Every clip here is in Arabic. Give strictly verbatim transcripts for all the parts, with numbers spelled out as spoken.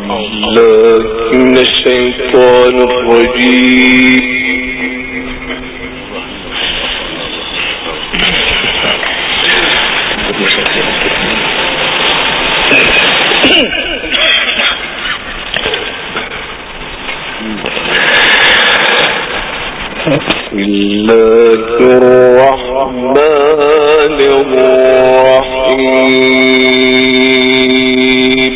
بالله من الشيطان الرجيم. بسم الله الرحمن الرحيم.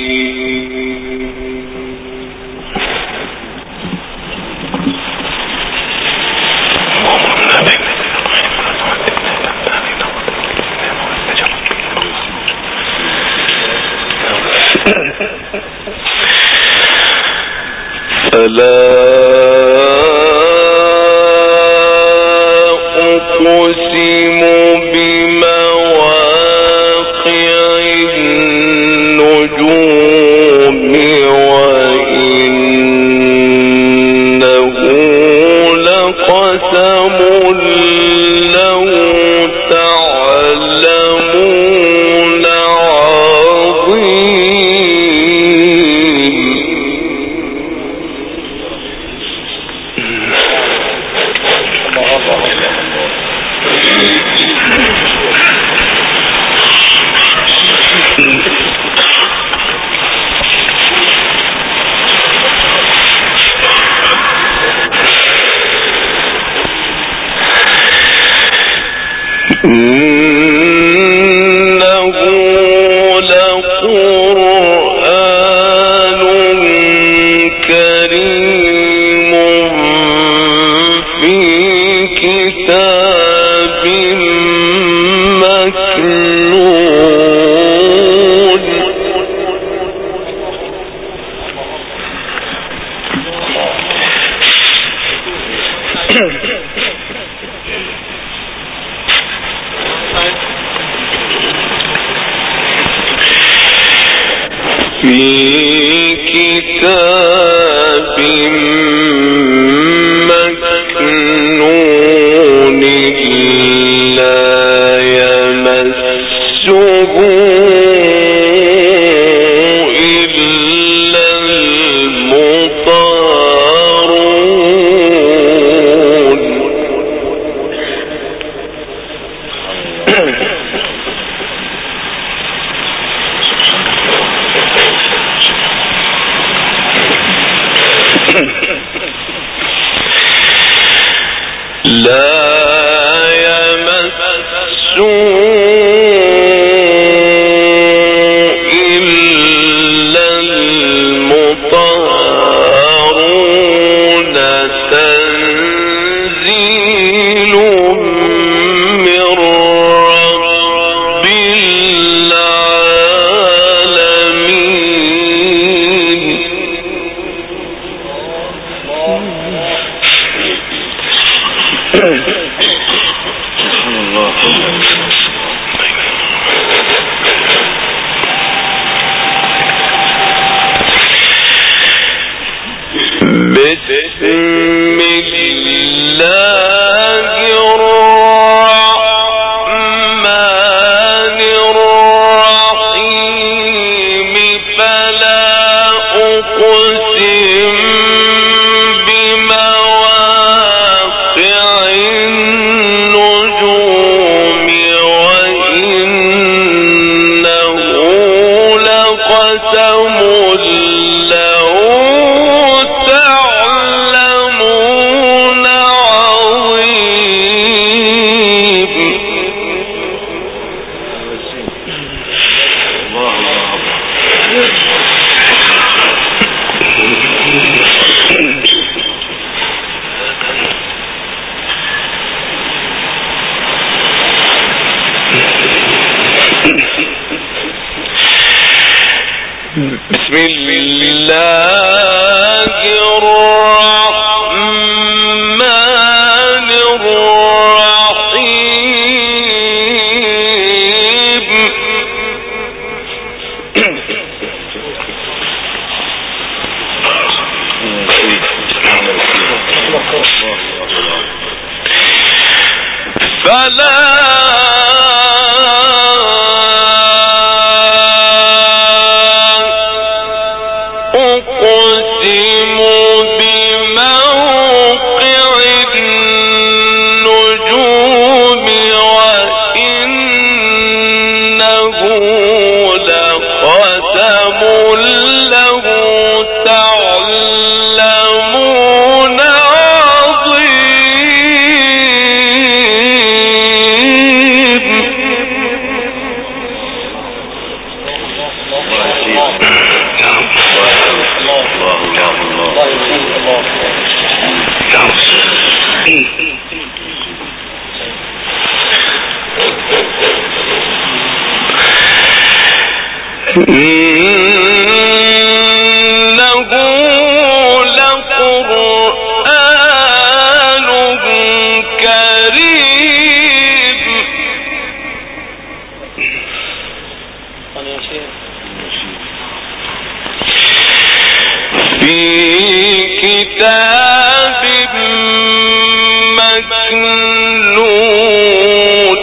فلا أقسم بمواقع النجوم وإنه لقسم لو تعلمون عظيم. إنه لقرآن كريم في كتاب مكنون. في كتاب مكنون لا يمسه إلا المطهرون. لا يمسه إلا المطهرون. تنزيل من رب العالمين. بسم الله الرحمن الرحيم. فلا أقسم بمواقع النجوم وإنه لقسم لو تعلمون عظيم. بسم الله الرحمن الرحيم. فلا أقسم بموقع النجوم وإنه لقسم له تعلمون عظيم. إنه لقرآن كريم في كتاب مكنون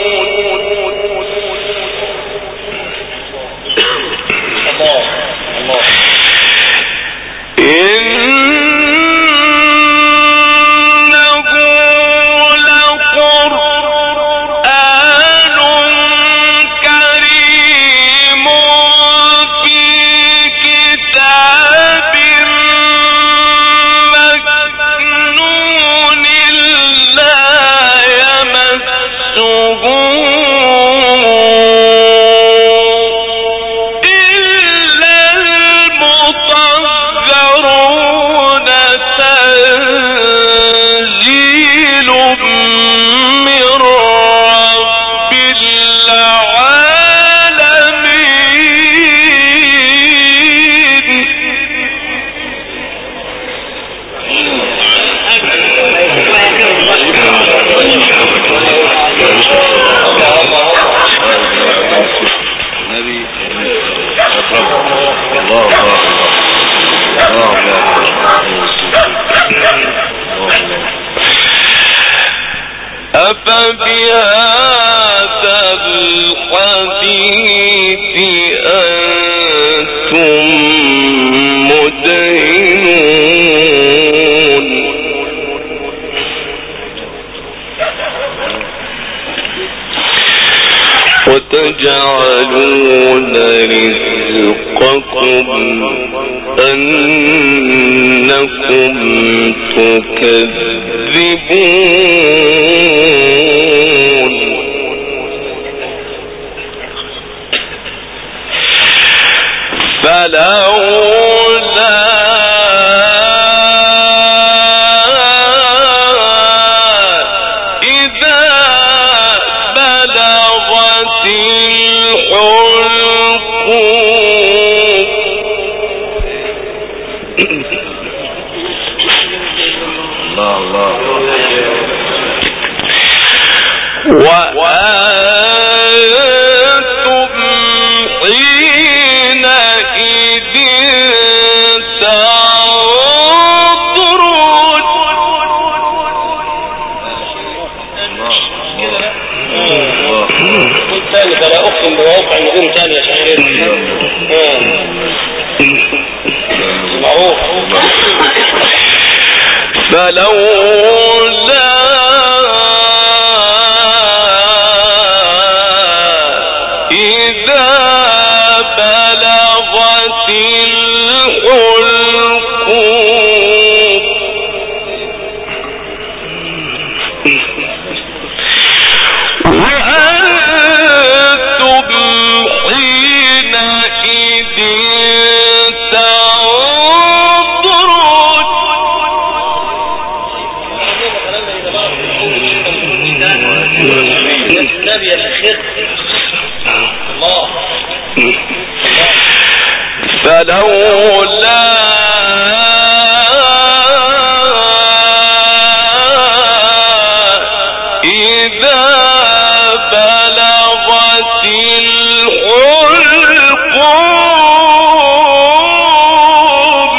أفبهذا الحديث أنتم مدهنون وتجعلون رزقكم أنكم تكذبون فلولا إذا بلغت الحلقوم الله الله وأنتم حينئذ تنظرون ثاني فلا أقسم بموقع النجوم ثاني يا شعير معروف. فلولا إذا بلغت الحلقوم وأنتم حينئذ تنظرون النبي يا شيخ الله. فلولا إذا بلغت الحلقوم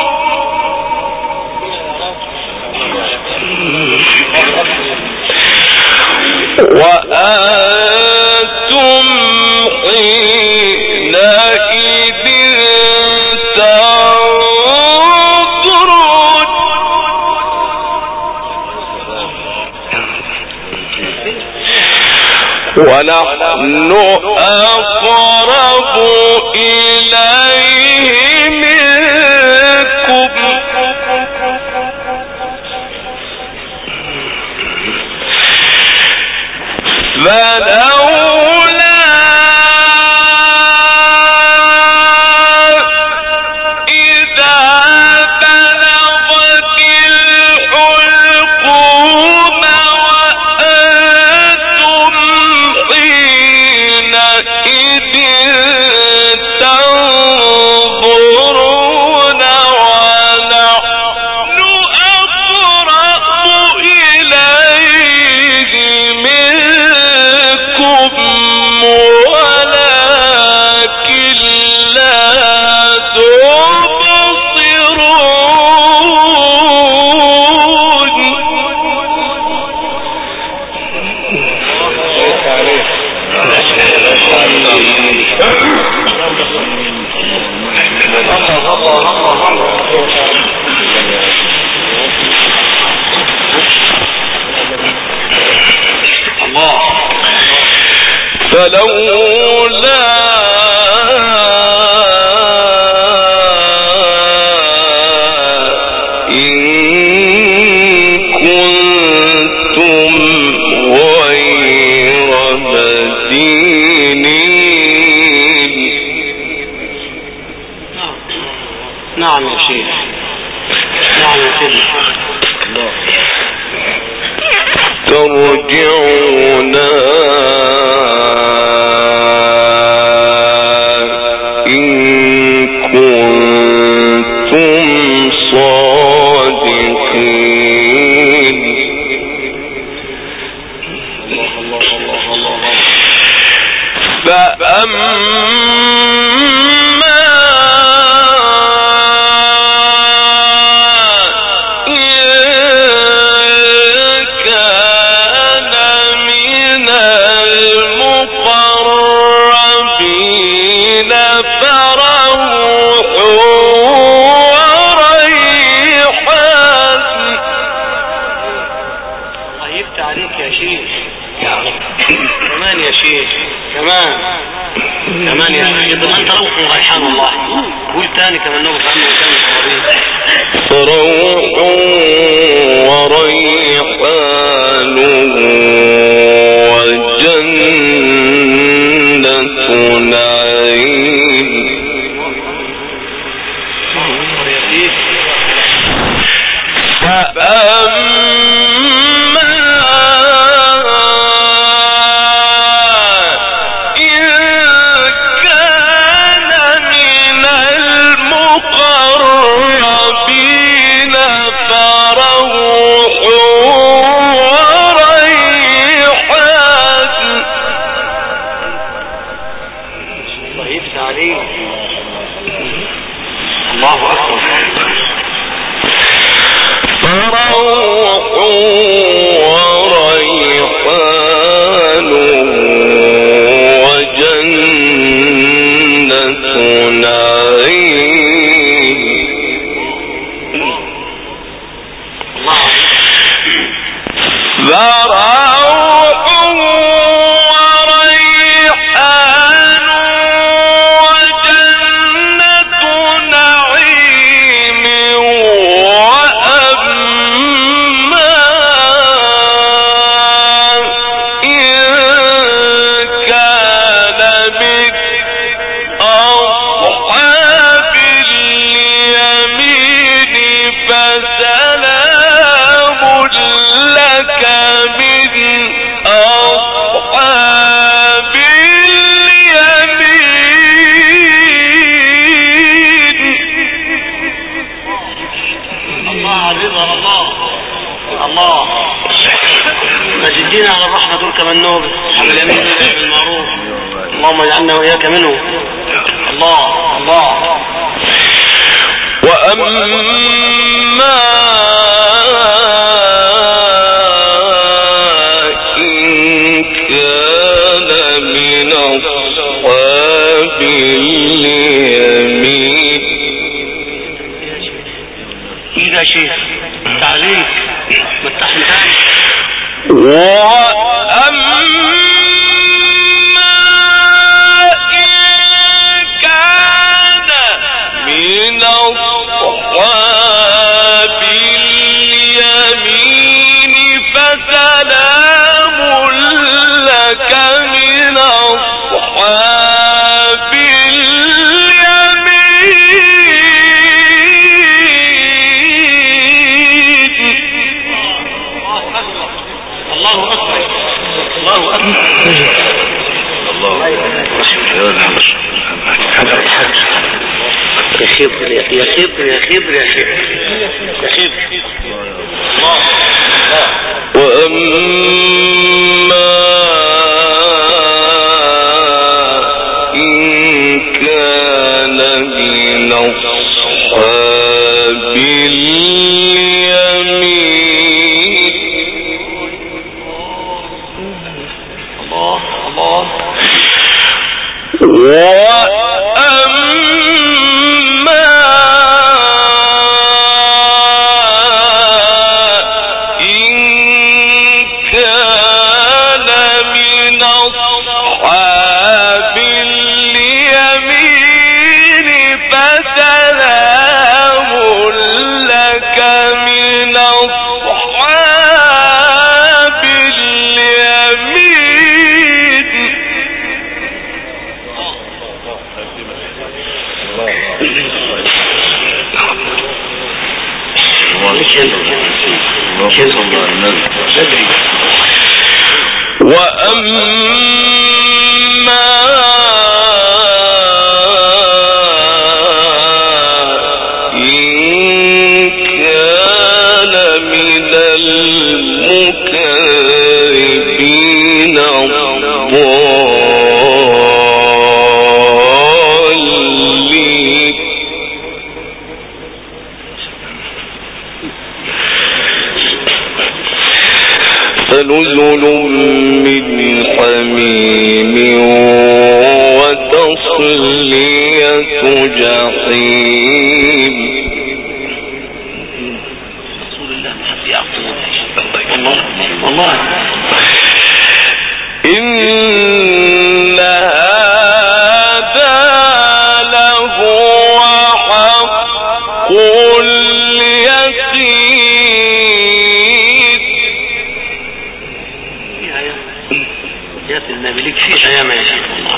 وأنتم حينئذ تنظرون ونحن أقرب إليه منكم فلولا إذا بلغت الحلقوم وأنتم حينئذ تنظرون ونحن أقرب إليه منكم ولكن لا فلولا إن كنتم غير مدينين. نعم يا شيخ، نعم يا شيخ. ترجعون إن كنتم صادقين. فأما كمان يا شيخ انت روح وريحان الله. قول تاني كمان نوم عنه كان روح وريحان وجنة نعيم. فأما اللهم اجعلنا وإياك منه. الله الله. وأما إن كان من أصحاب اليمين. إذا شيخ تعليق متحن ثاني. وأما أصحاب اليمين فسلام لك من أصحاب يا خبر يا خبر يا خبر يا خبر يا خبر وأما إن كان من أصحاب اليمين الله الله وأما إن كان من المكذبين الضالين فنزل من حميم وتصلية جحيم. رسول الله محب يعطوه والله والله إن هذا لهو حق اليقين. يا المملك فيها يا ما يشاء الله.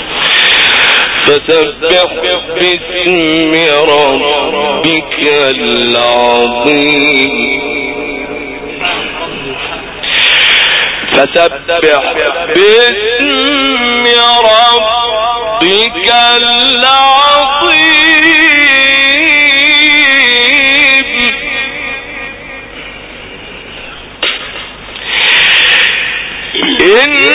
فسبح باسم ربك العظيم. فسبح باسم ربك العظيم. إن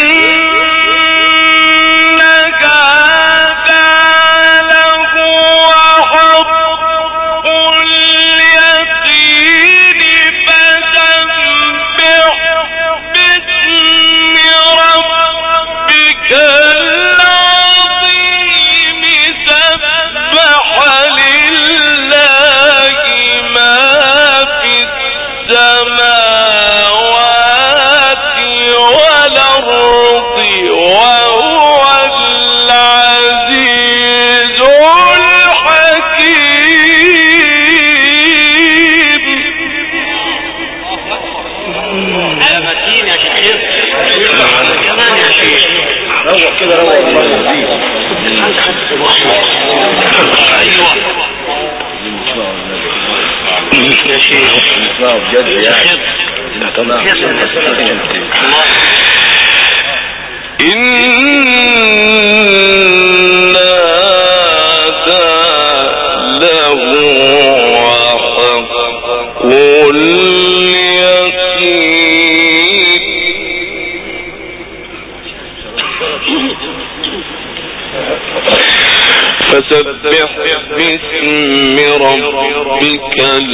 فسبح باسم ربك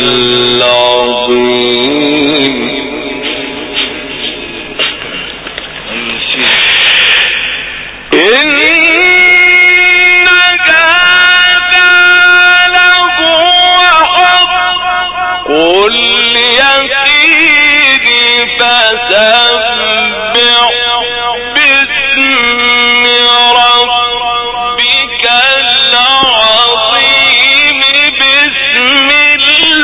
العظيم. إنك هذا لهو حق اليقين. فسبح باسم ربك العظيم. بسم الله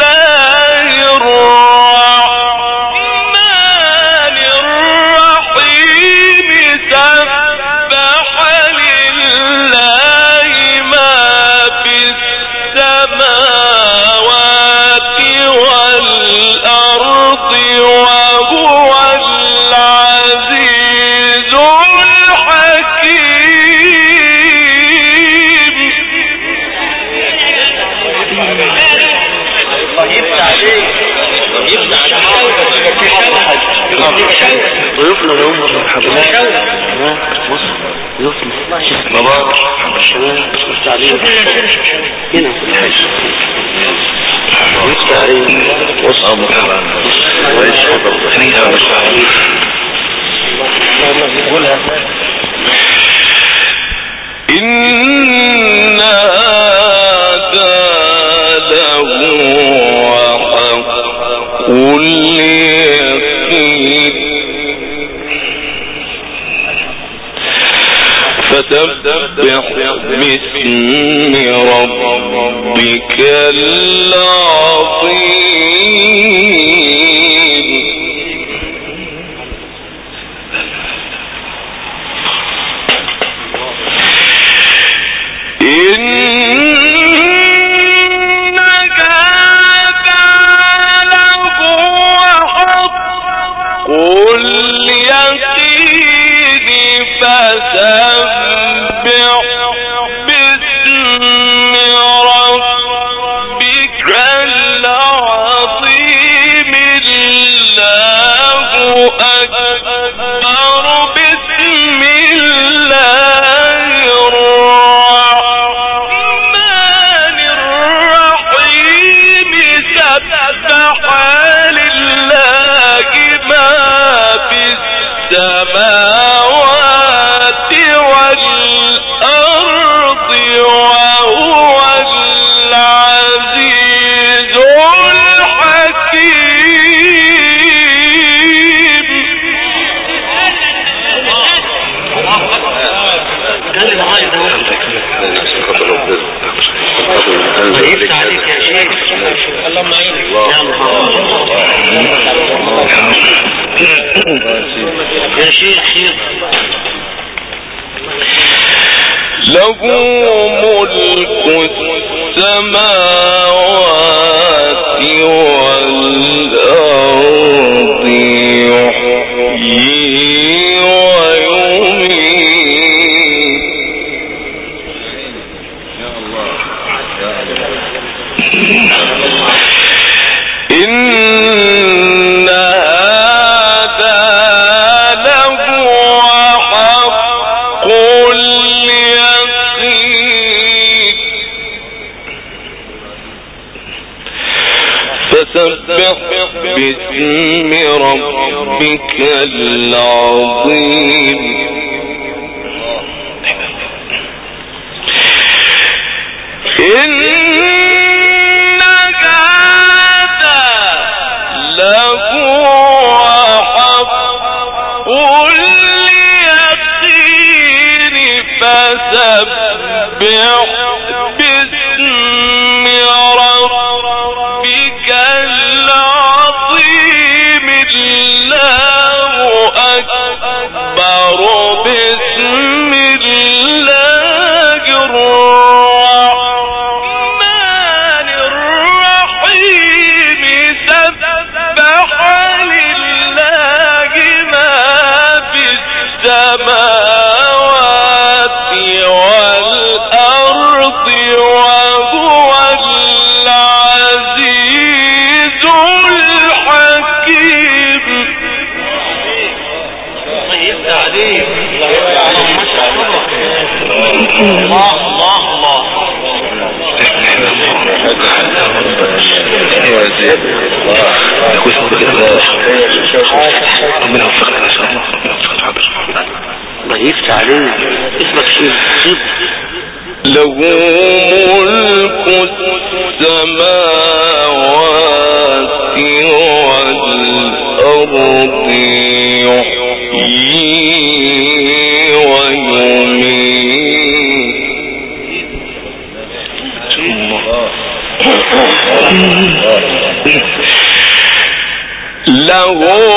يفتح عليك يفتح عليك ضيوفنا اللي هم الحبايب بص ضيوفنا بابا يفتح عليك هنا في الحج يفتح عليك وصل ويش قولها إن هذا لهو حق اليقين فسبح باسم ربك العظيم إنك هذا لهو حق اليقين فسبح باسم ربك العظيم الله أكبر بسم الله الرحمن الرحيم سبح لله ما في السماوات والأرض وهو العزيز الحكيم. يفتح عليك يا شيخ اللهم عينك يا شيخ شيخ له ملك السماوات والأرض يحيي ويميت إن هذا لهو حق اليقين فسبح باسم ربك العظيم إنك هذا لهو حق اليقين فسبح باسم ربك العظيم الله أكبر بسم الله الرحمن الرحيم سبح لله ما في السماوات والأرض وهو العزيز الحكيم. الله الله الله ربنا يوفقنا ان شاء الله. الله يفتح عليك اسمك شيخ. له ملك السماوات والأرض يحيي له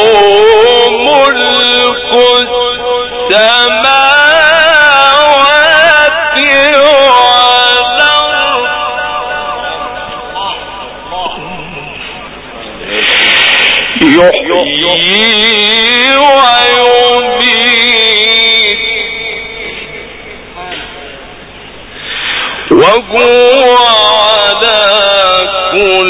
ملك السماوات والأرض يحيي ويميت وهو على كل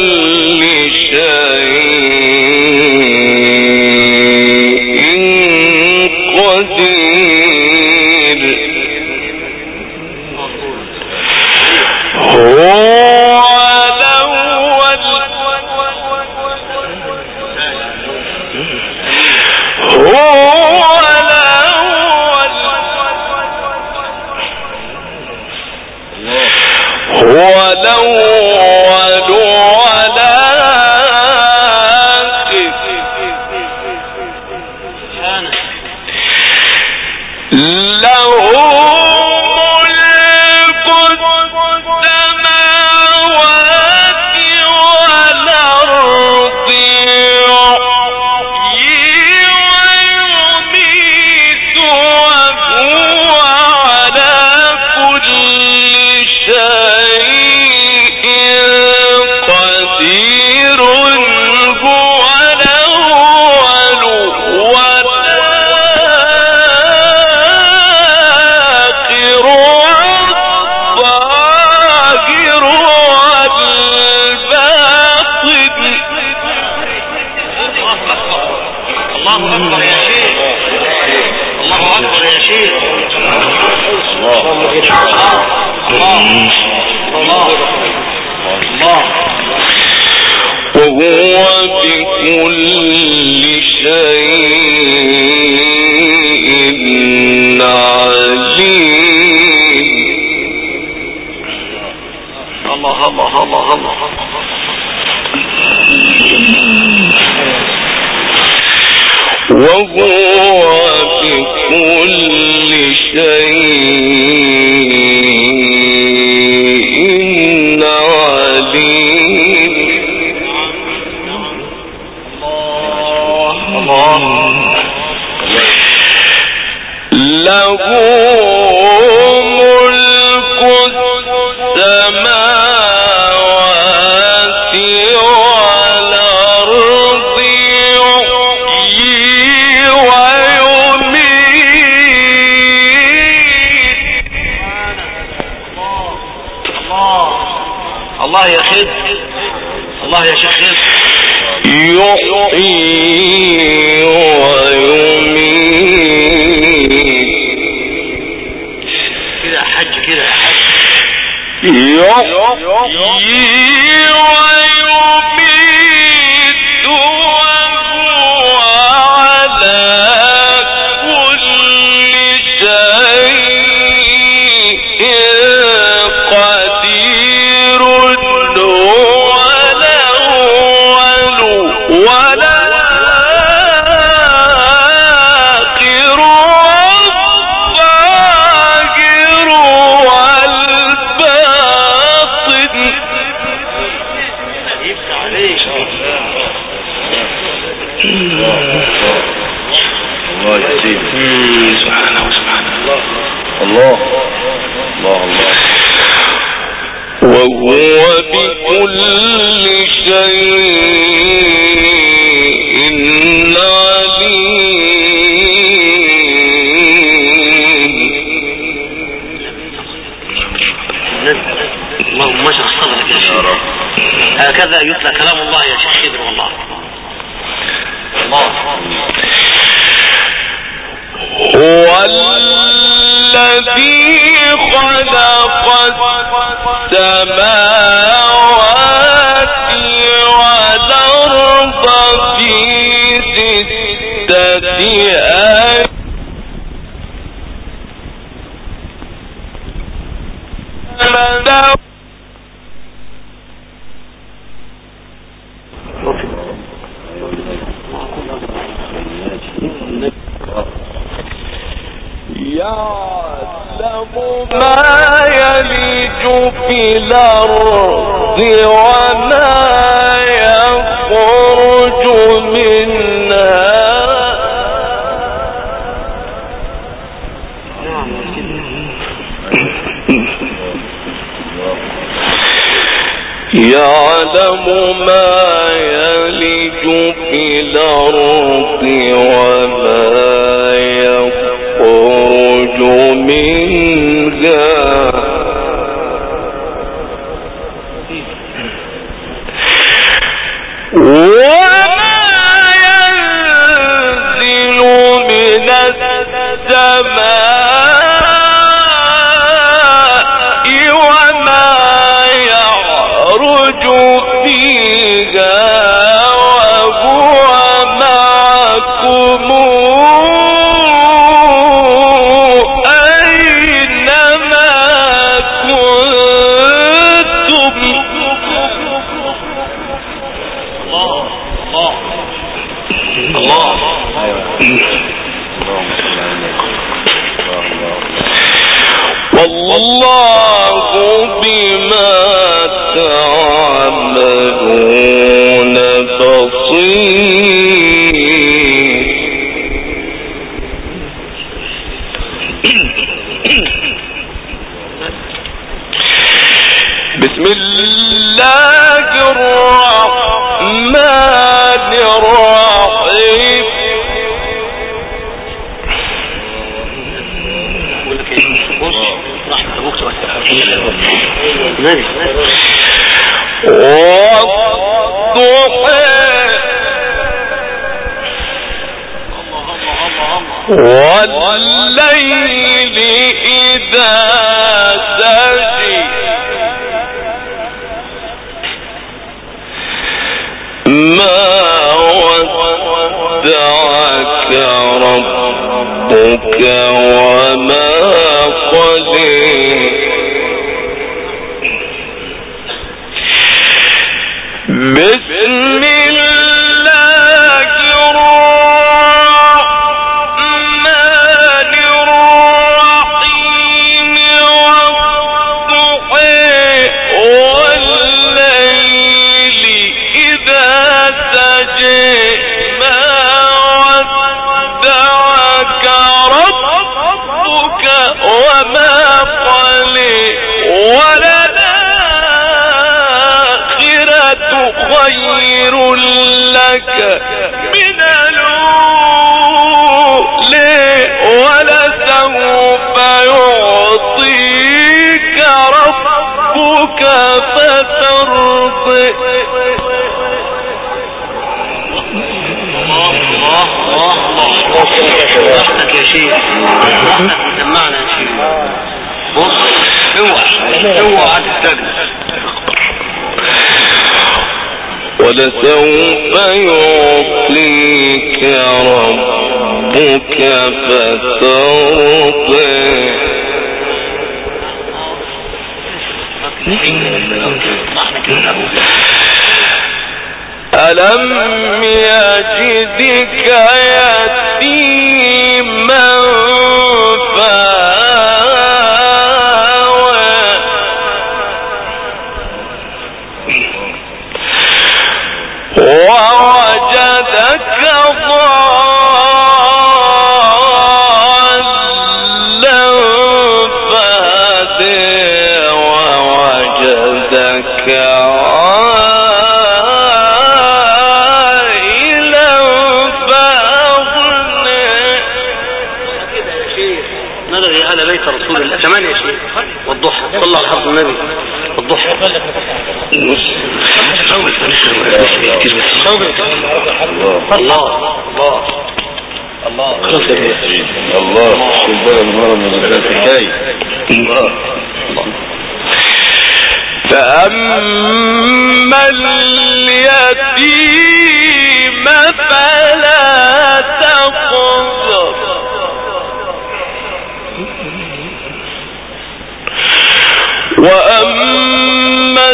هكذا يتلى كلام الله يا شيخ خضر والله. الله هو الذي خلق السماوات والأرض في ستة أيام يعلم ما يلج في الأرض وما يخرج منها يعلم ما يلج في الأرض وما يخرج منها والليل إذا سجى ما ودعك ربك وما قلى بسم الله الرحمن الرحيم والضحى والليل إذا سجى ما ودعك ربك وما قلى خير لك من الأولى ولسوف يعطيك ربك فترضى. الله الله الله راحتك يا شيخ، راحتك مسمعنا يا شيخ. بص اوعى اوعى تستجد. ولسوف يعطيك ربك فترضى. ألم يجدك يتيما ووجدك ضالا فهدى ووجدك عائلا فأغنى. كده يا شيخ نلغي أهل بيت رسول الله كمان يا شيخ. والضحى صلى على حضر النبي. والضحى الله الله الله الله الله. فأما اليتيم فلا تقهر وأما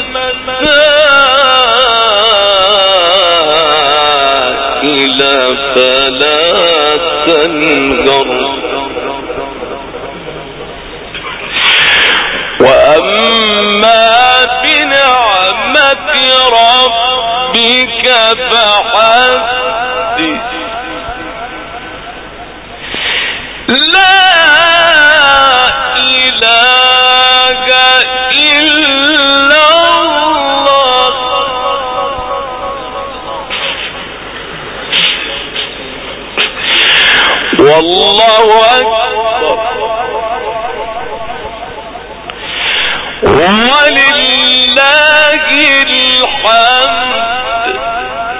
السائل فلا تنهر وأما بنعمة ربك فحدث. لا والله أكبر ولله الحمد.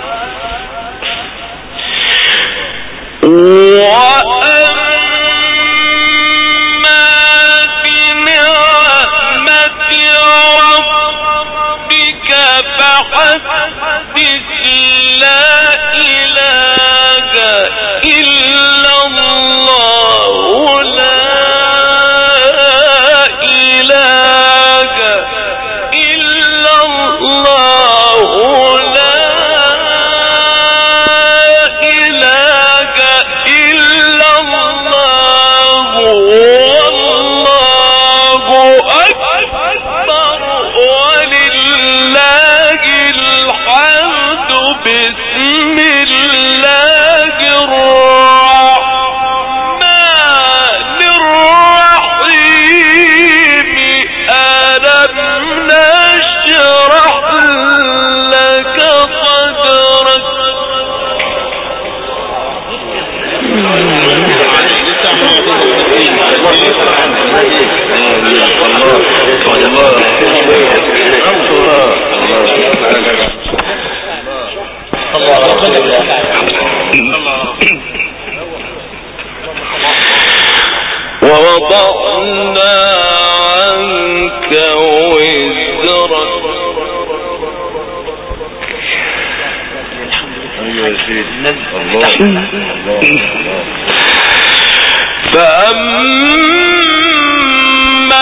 فحدث لا إله إلا الله لا إله إلا الله لا إله إلا الله والله أكبر ولله الحمد بسم الله الرحمن الرحيم ألم نشرح لك صدرك ووضعنا عنك وزرك فأما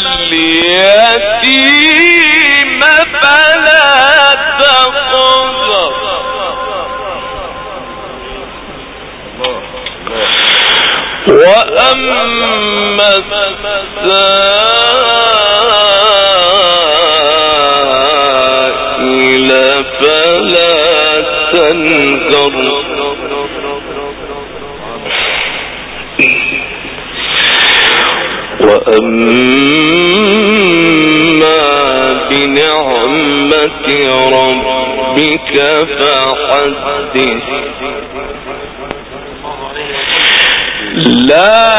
اليتيم فلا تقهر وأما السائل فلا تنهر وأما بنعمة ربك فحدث لا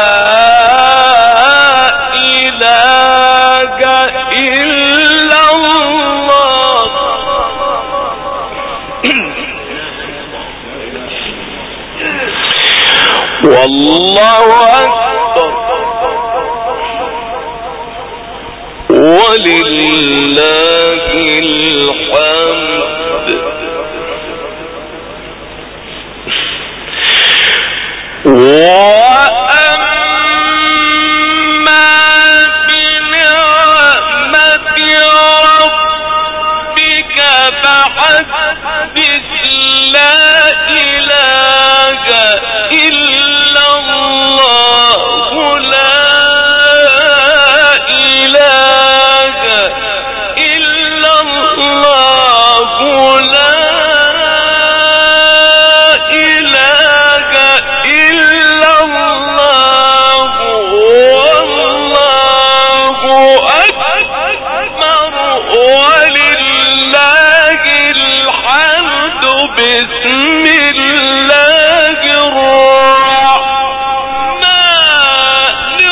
إله إلا الله والله أكبر ولله الحمد وأما بنعمة ربك فحدث لا إله إلا الله لا إله إلا الله لا إله إلا الله والله أكبر ولله الحمد بسم الله الرحمن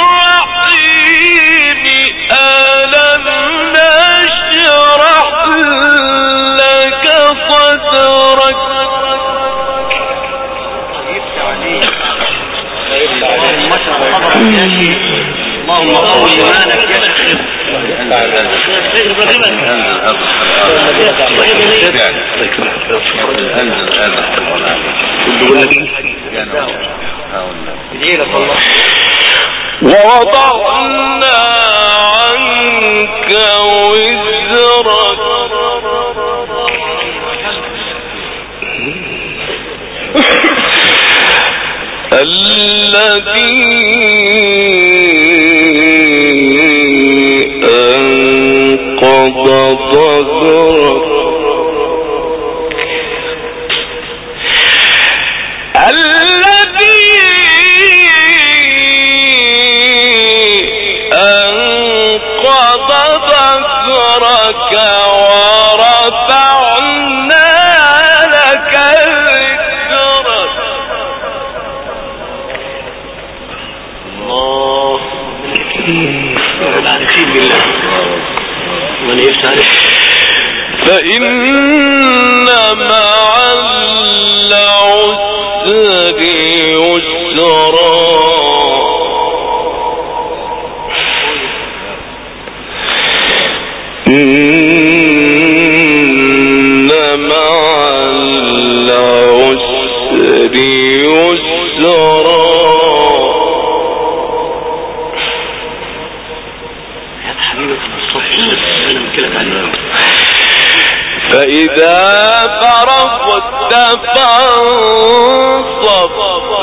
الرحيم ألم نشرح لك صدرك اللهم قول إيمانك يا شيخ ووضعنا عنك وزرك الذي أنقض ظهرك الذي أنقض ظهرك ورفعنا لك ذكرك الله نسيب بالله من يفتح فإن مع العسر يسرا إن العسر يسرا فإذا فرغت فانصب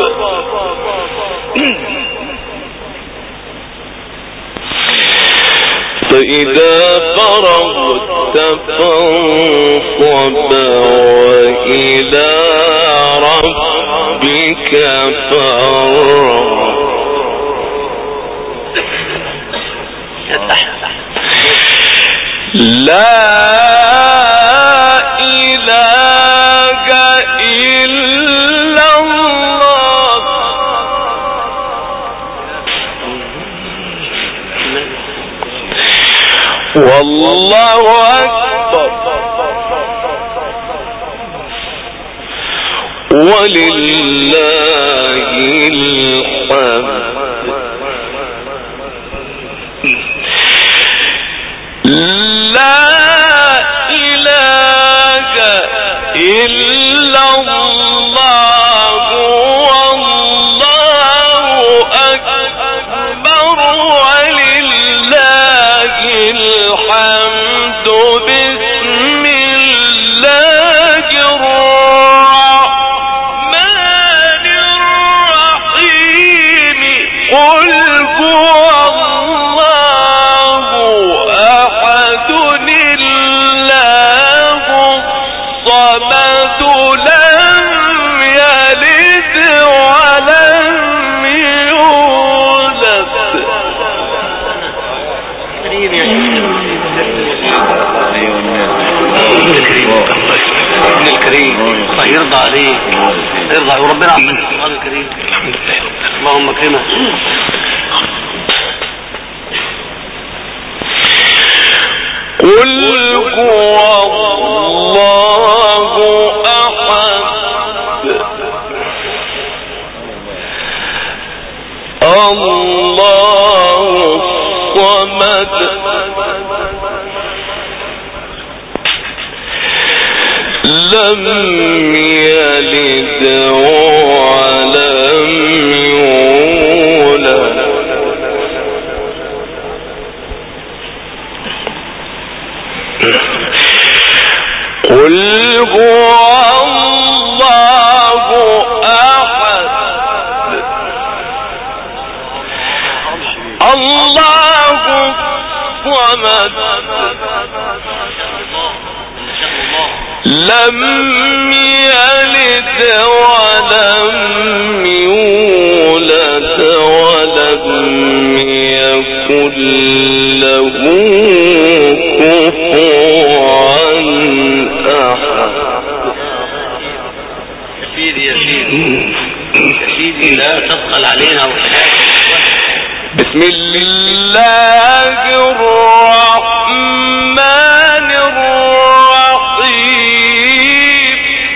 فإذا فرغت فانصب وإلى ربك فارغب لا إله إلا الله والله أكبر ولله الحمد لا إله إلا الله والله أكبر ولله الحمد بسم الله الرحمن الرحيم قل هو الله أحد الله الصمد لم يلد ولم يولد. كريم يا ابن الكريم الله يرضى عليك يرضى وربنا عبد القرآن الكريم اللهم اكرمه. قل هو الله أحد الله الصمد لم يلد ولم يولد قل هو الله أحد الله الصمد لم يلد ولم يولد ولم يكن له كفوا أحد. يا سيدي يا سيدي يا سيدي لا تبخل علينا وحياتك. بسم الله الرحمن الرحيم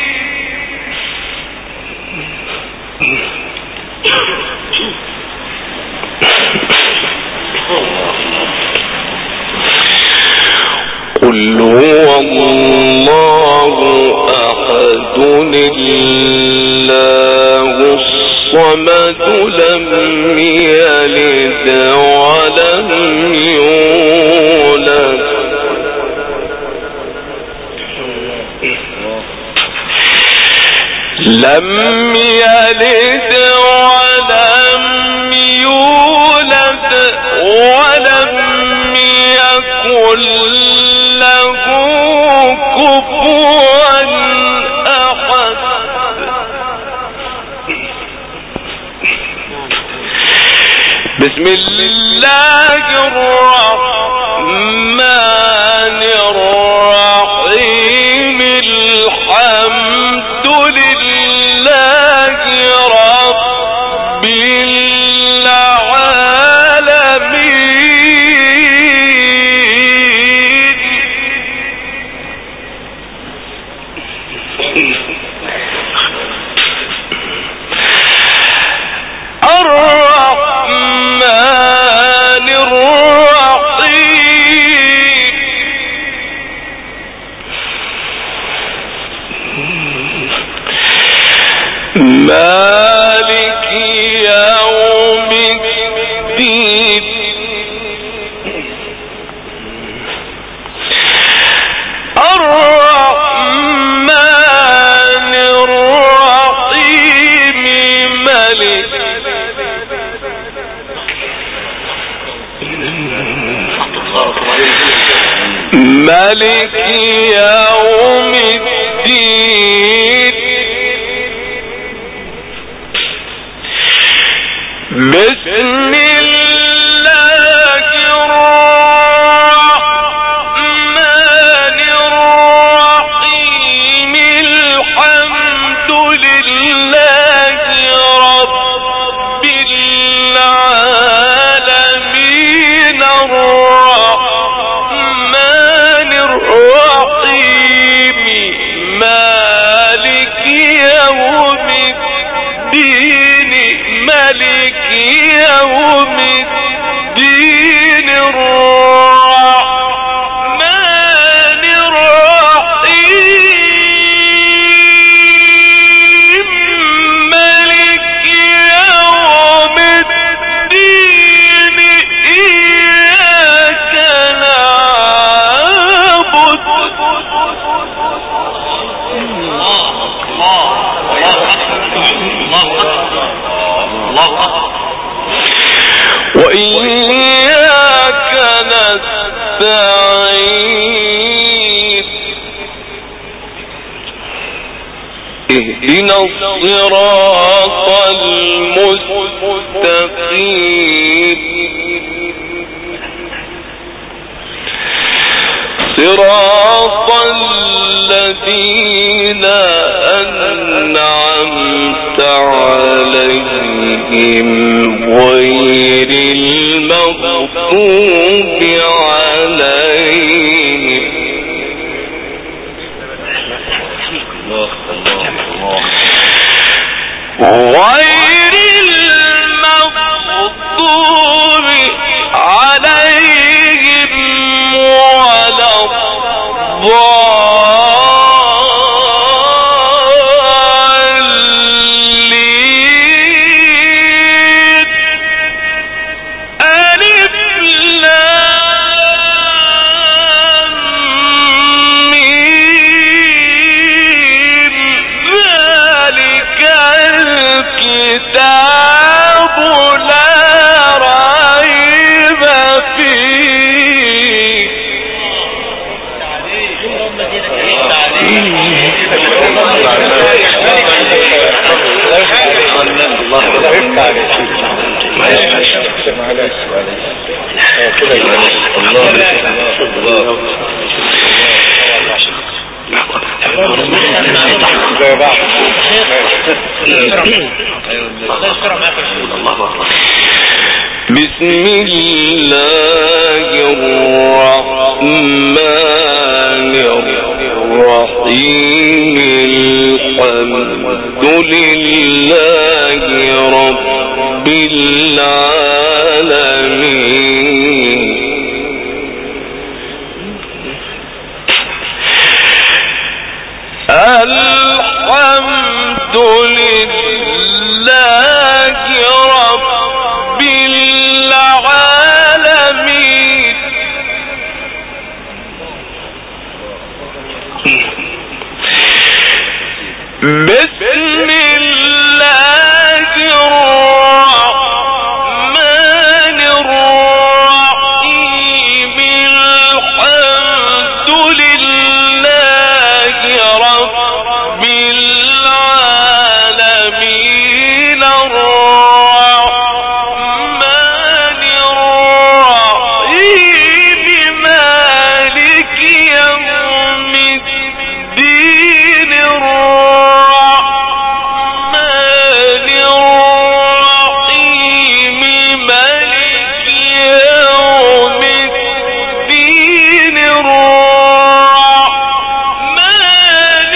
قل هو الله أحد الله الصمد لم يلد ولم يولد لم يلد ولم يولد ولم يكن له كفوا أحد. بسم الله الرحمن الرحيم الحمد لله رب العالمين الرحمن الرحيم مالك يوم الدين الرحمن الرحيم مالك مالك يوم الدين بسم الله الرحمن الرحيم الحمد لله رب العالمين الرحمن الرحيم مالك يوم الدين مالك يوم الدين الرحمن الرحيم مالك يوم الدين إياك نعبد وإياك نستعين اهدنا الصراط المستقيم صراط الذين أنعمت عليهم غير المغضوب عليهم غير المغضوب عليهم ولا الضالين ألف لام ميم ذلك الكتاب لا ريب فيه بسم الله الرحمن الرحيم الحمد لله رب العالمين الحمد لله رب العالمين بسم الله الرحمن الرحيم الحمد لله رب العالمين الرحمن الرحيم مالك يوم الدين الرحمن الرحيم مالك يوم الدين الرحمن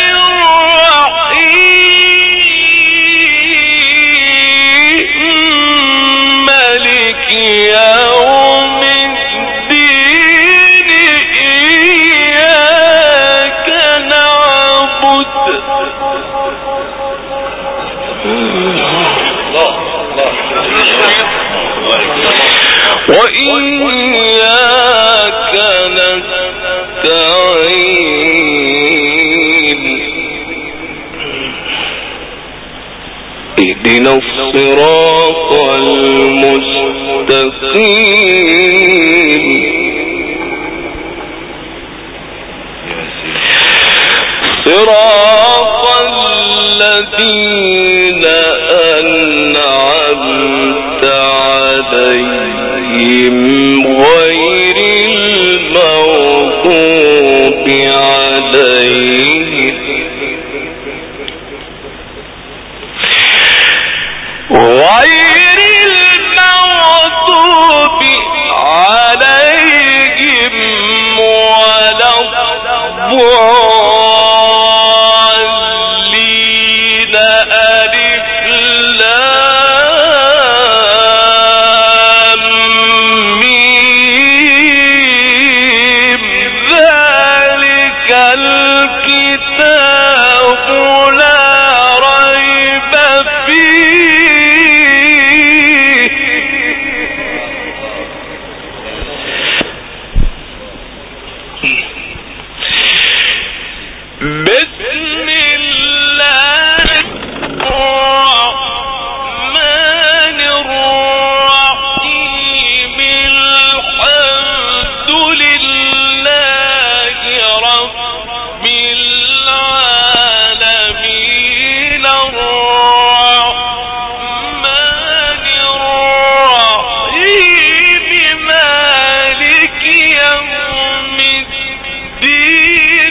الرحيم مالك يوم الدين إياك نعبد اهدنا الصراط المستقيم صراط الذين أنعمت عليهم غير المغضوب عليهم غير المغضوب عليهم ولا الضالين ألف لام ميم ذلك الكتاب لا ريب فيه بسم الله الرحمن الرحيم الحمد لله رب العالمين الرحمن الرحيم مالك يوم الدين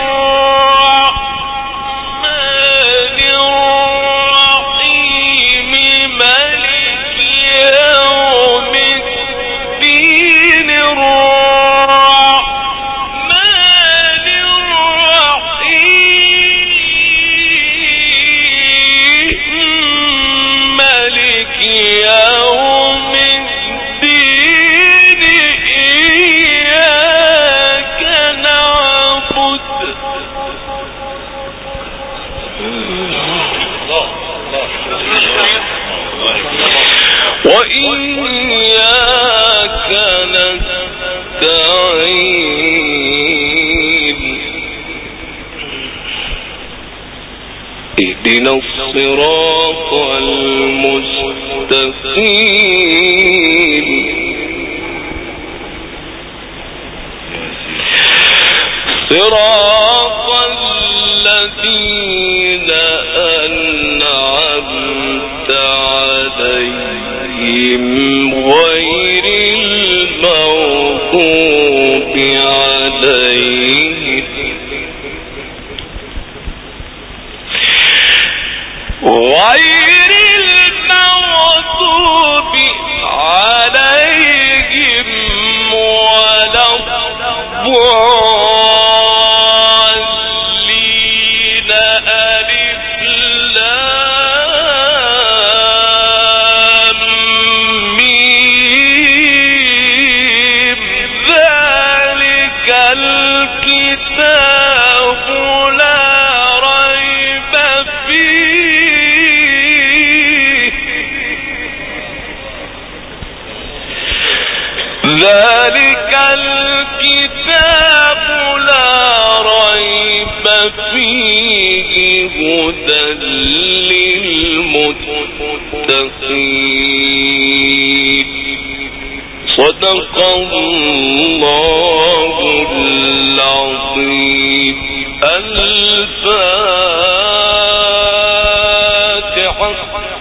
الرحمن الرحيم مالك يوم الدين الرحمن الرحيم مالك يوم الدين إياك نعبد وإياك نستعين اهدنا الصراط المستقيم صراط الذين أنعمت عليهم غير المغضوب عليهم غير المغضوب عليهم ولا الضالين ألف لام ميم ذلك الكتاب لا ريب فيه ذلك الكتاب لا ريب فيه هدى للمتقين صدق الله العظيم الفاتحة.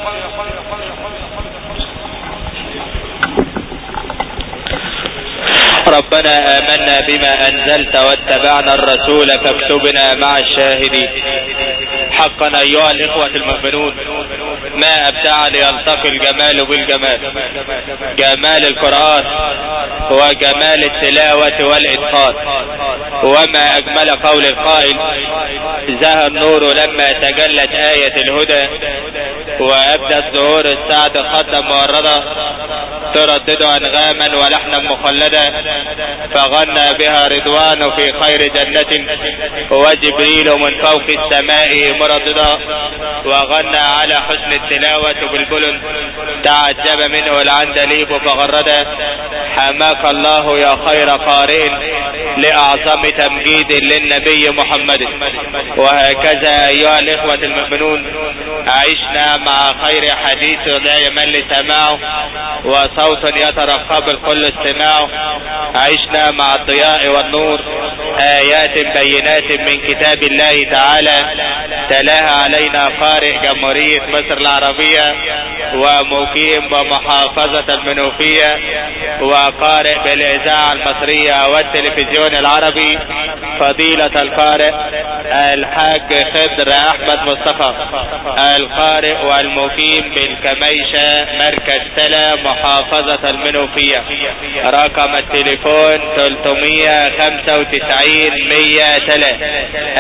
ربنا آمنا بما أنزلت واتبعنا الرسول فاكتبنا مع الشاهدين. حقا أيها الإخوة المؤمنون، ما أبدع ليلتقي الجمال بالجمال، جمال القرآن وجمال التلاوة والإتقان، وما أجمل قول القائل: زهى النور لما تجلت آية الهدى، وأبدى الزهور السعد خطا موردة، تردد أنغاما ولحنا مخلدا، فغنى بها رضوان في خير جنة، وجبريل من فوق السماء مرددا، وغنى على حسن التلاوة بلبل، تعجب منه العندليب فغردا. حماك الله يا خير قارئ، لأعظم تمجيد للنبي محمد. وهكذا أيها الإخوة المؤمنون عشنا مع خير حديث لا يمل سماعه وصوت يترقب الكل استماعه. عشنا مع الضياء والنور آيات بينات من كتاب الله تعالى تلاها علينا قارئ جمهورية مصر العربية ومقيم ومحافظة المنوفية وقارئ بالإذاعة المصرية والتلفزيون العربي فضيلة القارئ الحاج خضر أحمد مصطفى القارئ والمقيم بالكميشة مركز تلا محافظة المنوفية. رقم التليفون ثلاثمائة وخمسة وتسعين مئة وثلاثة.